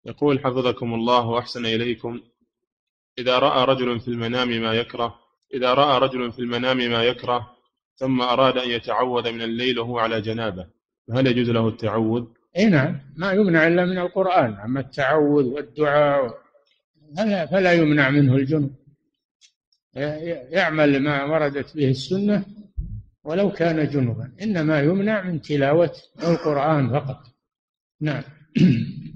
يقول حفظكم الله وأحسن إليكم: إذا رأى رجل في المنام ما يكره إذا رأى رجل في المنام ما يكره ثم أراد أن يتعوذ من الليل وهو على جنابه، فهل يجوز له التعوذ؟ اي نعم، ما يمنع الا من القرآن، اما التعوذ والدعاء فلا يمنع منه الجنب. يعمل ما وردت به السنة ولو كان جنبا، إنما يمنع من تلاوة القرآن فقط. نعم.